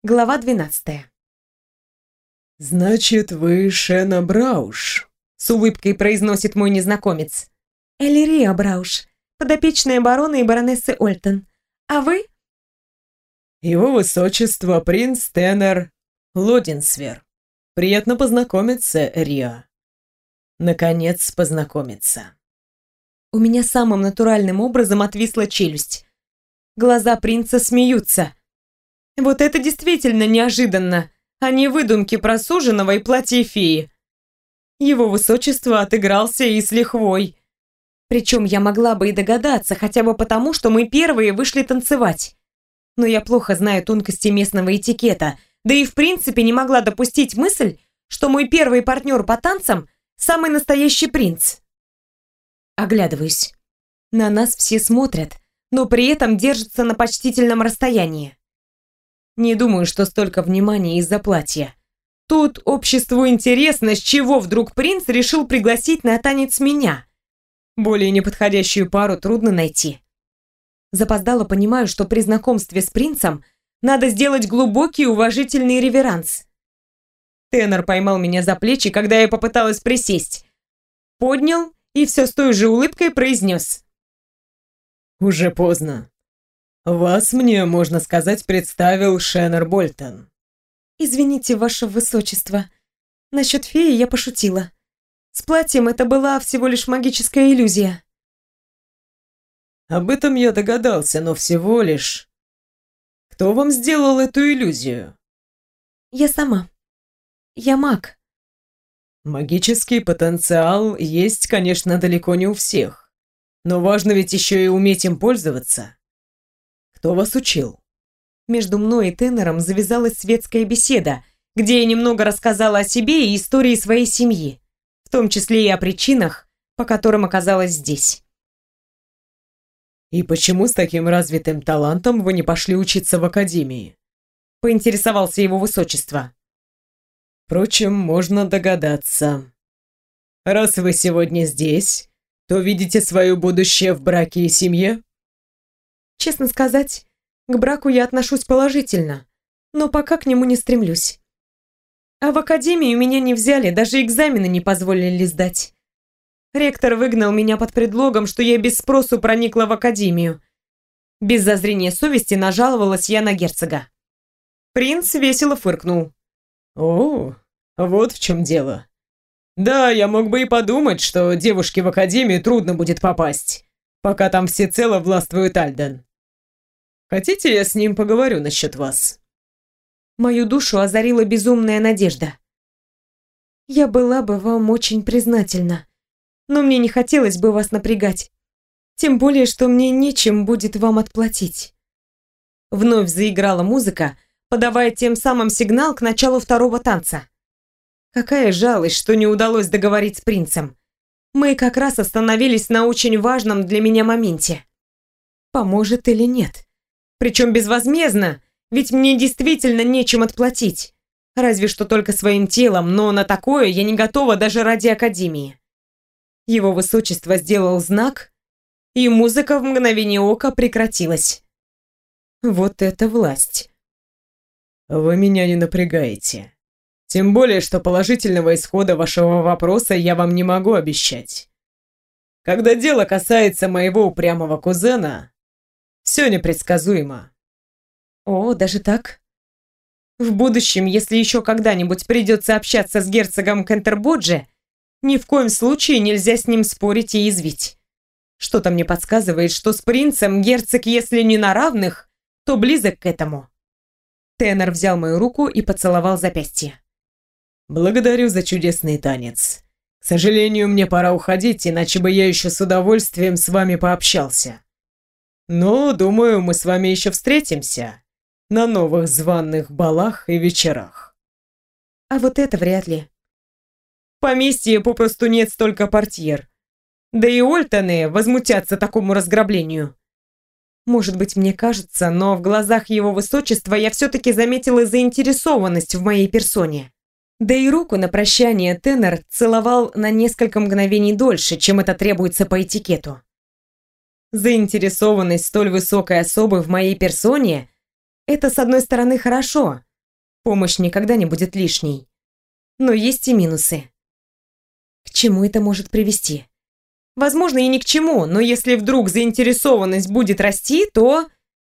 Глава 12. «Значит, вы Шена Брауш», — с улыбкой произносит мой незнакомец. Элирия Брауш, подопечная барона и баронессы Ольтон. А вы? «Его высочество принц Теннер Лодинсвер. Приятно познакомиться, Риа. Наконец познакомиться». У меня самым натуральным образом отвисла челюсть. Глаза принца смеются. Вот это действительно неожиданно, а не выдумки про суженого и платье феи. Его высочество отыгрался и с лихвой. Причем я могла бы и догадаться, хотя бы потому, что мы первые вышли танцевать. Но я плохо знаю тонкости местного этикета, да и в принципе не могла допустить мысль, что мой первый партнер по танцам – самый настоящий принц. Оглядываюсь. На нас все смотрят, но при этом держатся на почтительном расстоянии. Не думаю, что столько внимания из-за платья. Тут обществу интересно, с чего вдруг принц решил пригласить на танец меня. Более неподходящую пару трудно найти. Запоздало понимаю, что при знакомстве с принцем надо сделать глубокий уважительный реверанс. Тенор поймал меня за плечи, когда я попыталась присесть. Поднял и все с той же улыбкой произнес. «Уже поздно. Вас мне, можно сказать, представил Шеннер Больтон». «Извините, ваше высочество. Насчет феи я пошутила. С платьем это была всего лишь магическая иллюзия». «Об этом я догадался, но всего лишь. Кто вам сделал эту иллюзию?» «Я сама. Я маг». «Магический потенциал есть, конечно, далеко не у всех. Но важно ведь еще и уметь им пользоваться. Кто вас учил?» Между мной и Тенором завязалась светская беседа, где я немного рассказала о себе и истории своей семьи, в том числе и о причинах, по которым оказалась здесь. «И почему с таким развитым талантом вы не пошли учиться в академии?» — поинтересовался его высочество. «Впрочем, можно догадаться. Раз вы сегодня здесь, то видите свое будущее в браке и семье?» Честно сказать, к браку я отношусь положительно, но пока к нему не стремлюсь. А в академию меня не взяли, даже экзамены не позволили сдать. Ректор выгнал меня под предлогом, что я без спросу проникла в академию. Без зазрения совести нажаловалась я на герцога. Принц весело фыркнул. «О, вот в чем дело. Да, я мог бы и подумать, что девушке в академию трудно будет попасть, пока там всецело властвует Альден. Хотите, я с ним поговорю насчет вас?» Мою душу озарила безумная надежда. Я была бы вам очень признательна, но мне не хотелось бы вас напрягать, тем более, что мне нечем будет вам отплатить. Вновь заиграла музыка, подавая тем самым сигнал к началу второго танца. Какая жалость, что не удалось договорить с принцем. Мы как раз остановились на очень важном для меня моменте. Поможет или нет? Причем безвозмездно, ведь мне действительно нечем отплатить. Разве что только своим телом, но на такое я не готова даже ради академии. Его высочество сделал знак, и музыка в мгновение ока прекратилась. Вот это власть. «Вы меня не напрягаете. Тем более, что положительного исхода вашего вопроса я вам не могу обещать. Когда дело касается моего упрямого кузена, все непредсказуемо». О, даже так? В будущем, если еще когда-нибудь придется общаться с герцогом Кентербоджи, ни в коем случае нельзя с ним спорить и язвить. Что-то мне подсказывает, что с принцем герцог, если не на равных, то близок к этому. Тенор взял мою руку и поцеловал запястье. «Благодарю за чудесный танец. К сожалению, мне пора уходить, иначе бы я еще с удовольствием с вами пообщался. Но, думаю, мы с вами еще встретимся на новых званых балах и вечерах». А вот это вряд ли. В поместье попросту нет столько портьер. Да и Ольтоны возмутятся такому разграблению. Может быть, мне кажется, но в глазах его высочества я все-таки заметила заинтересованность в моей персоне. Да и руку на прощание Тенор целовал на несколько мгновений дольше, чем это требуется по этикету. Заинтересованность столь высокой особы в моей персоне – это, с одной стороны, хорошо, Помощь никогда не будет лишней. Но есть и минусы. К чему это может привести? Возможно, и ни к чему, но если вдруг заинтересованность будет расти, то...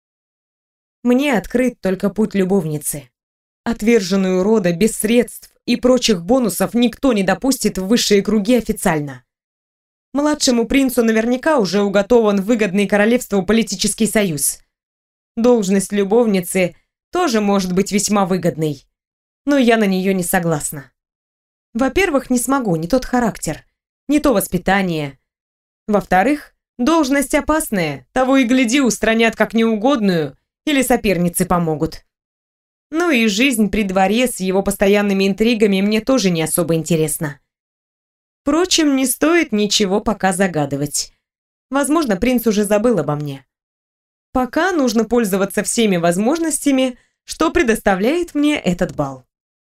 Мне открыт только путь любовницы. Отверженную рода без средств и прочих бонусов никто не допустит в высшие круги официально. Младшему принцу наверняка уже уготован выгодный королевству политический союз. Должность любовницы тоже может быть весьма выгодной, но я на нее не согласна. Во-первых, не смогу, не тот характер, не то воспитание. Во-вторых, должность опасная, того и гляди, устранят как неугодную или соперницы помогут. Ну и жизнь при дворе с его постоянными интригами мне тоже не особо интересна. Впрочем, не стоит ничего пока загадывать. Возможно, принц уже забыл обо мне. Пока нужно пользоваться всеми возможностями, что предоставляет мне этот бал.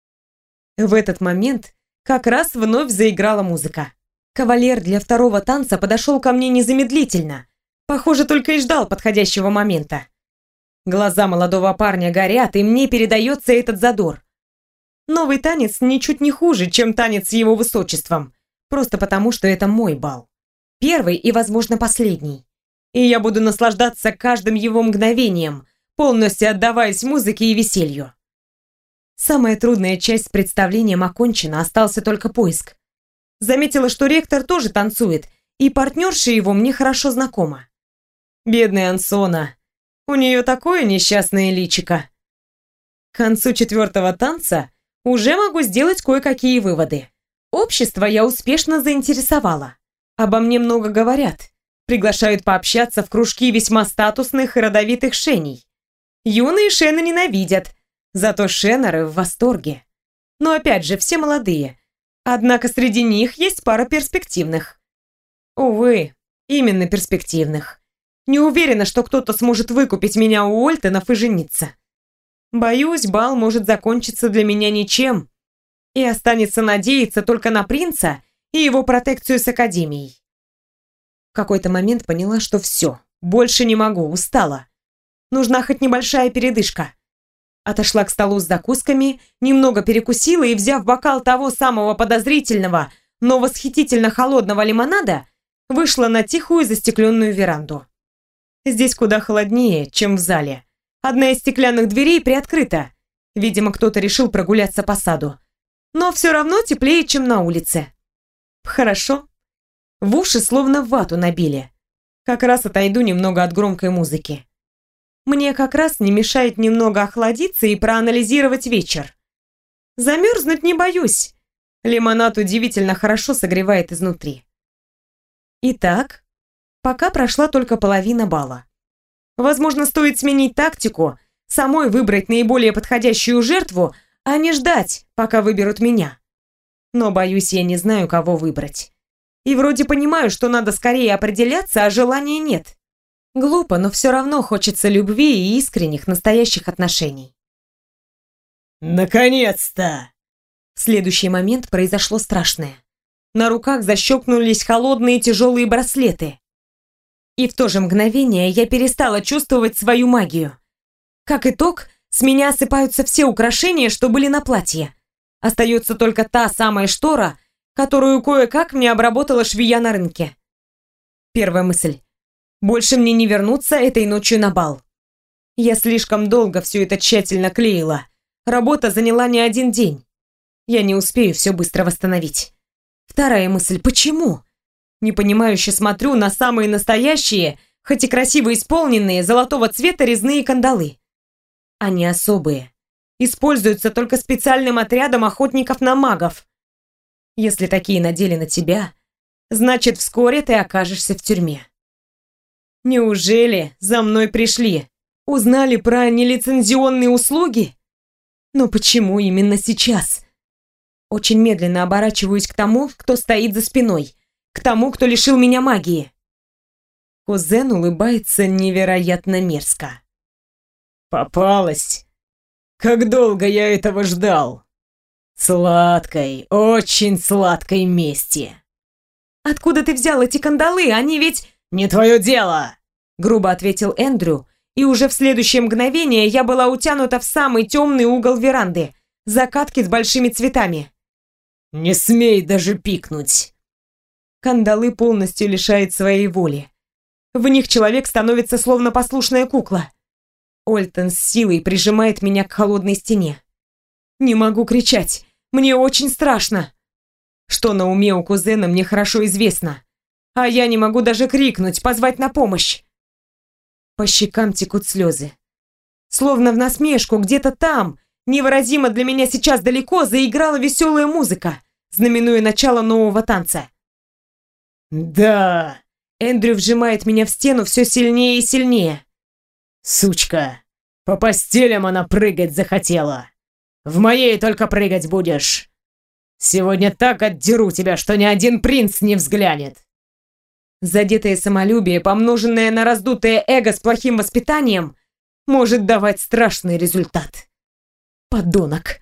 В этот момент как раз вновь заиграла музыка. Кавалер для второго танца подошел ко мне незамедлительно. Похоже, только и ждал подходящего момента. Глаза молодого парня горят, и мне передается этот задор. Новый танец ничуть не хуже, чем танец с его высочеством. Просто потому, что это мой бал. Первый и, возможно, последний. И я буду наслаждаться каждым его мгновением, полностью отдаваясь музыке и веселью. Самая трудная часть с представлением окончена, остался только поиск. Заметила, что ректор тоже танцует, и партнерша его мне хорошо знакома. Бедная Ансона. У нее такое несчастное личико. К концу четвертого танца уже могу сделать кое-какие выводы. Общество я успешно заинтересовала. Обо мне много говорят. Приглашают пообщаться в кружки весьма статусных и родовитых шеней. Юные шены ненавидят, зато шенеры в восторге. Но опять же, все молодые. Однако среди них есть пара перспективных. Увы, именно перспективных. Не уверена, что кто-то сможет выкупить меня у Ольтонов и жениться. Боюсь, бал может закончиться для меня ничем, и останется надеяться только на принца и его протекцию с Академией. В какой-то момент поняла, что все, больше не могу, устала. Нужна хоть небольшая передышка. Отошла к столу с закусками, немного перекусила и, взяв бокал того самого подозрительного, но восхитительно холодного лимонада, вышла на тихую застекленную веранду. Здесь куда холоднее, чем в зале. Одна из стеклянных дверей приоткрыта. Видимо, кто-то решил прогуляться по саду. Но все равно теплее, чем на улице. Хорошо. В уши словно вату набили. Как раз отойду немного от громкой музыки. Мне как раз не мешает немного охладиться и проанализировать вечер. Замерзнуть не боюсь. Лимонад удивительно хорошо согревает изнутри. Итак, пока прошла только половина бала. Возможно, стоит сменить тактику, самой выбрать наиболее подходящую жертву, а не ждать, пока выберут меня. Но, боюсь, я не знаю, кого выбрать. И вроде понимаю, что надо скорее определяться, а желания нет. Глупо, но все равно хочется любви и искренних, настоящих отношений. Наконец-то! В следующий момент произошло страшное. На руках защелкнулись холодные тяжелые браслеты. И в то же мгновение я перестала чувствовать свою магию. Как итог, с меня осыпаются все украшения, что были на платье. Остается только та самая штора, которую кое-как мне обработала швея на рынке. Первая мысль. Больше мне не вернуться этой ночью на бал. Я слишком долго все это тщательно клеила. Работа заняла не один день. Я не успею все быстро восстановить. Вторая мысль. Почему? Непонимающе смотрю на самые настоящие, хоть и красиво исполненные, золотого цвета резные кандалы. Они особые. Используются только специальным отрядом охотников на магов. Если такие надели на тебя, значит, вскоре ты окажешься в тюрьме. Неужели за мной пришли? Узнали про нелицензионные услуги? Но почему именно сейчас? Очень медленно оборачиваюсь к тому, кто стоит за спиной. К тому, кто лишил меня магии. Кузен улыбается невероятно мерзко. Попалась. Как долго я этого ждал. Сладкой, очень сладкой мести. Откуда ты взял эти кандалы? Они ведь... Не твое дело, грубо ответил Эндрю И уже в следующее мгновение я была утянута в самый темный угол веранды, за катки с большими цветами. «Не смей даже пикнуть!» Кандалы полностью лишает своей воли. В них человек становится словно послушная кукла. Ольтон с силой прижимает меня к холодной стене. Не могу кричать, мне очень страшно. Что на уме у кузена, мне хорошо известно. А я не могу даже крикнуть, позвать на помощь. По щекам текут слезы. Словно в насмешку, где-то там, невыразимо для меня сейчас далеко, заиграла веселая музыка, знаменуя начало нового танца. «Да!» Эндрю вжимает меня в стену все сильнее и сильнее. «Сучка! По постелям она прыгать захотела! В моей только прыгать будешь! Сегодня так отдеру тебя, что ни один принц не взглянет!» Задетое самолюбие, помноженное на раздутое эго с плохим воспитанием, может давать страшный результат. Подонок.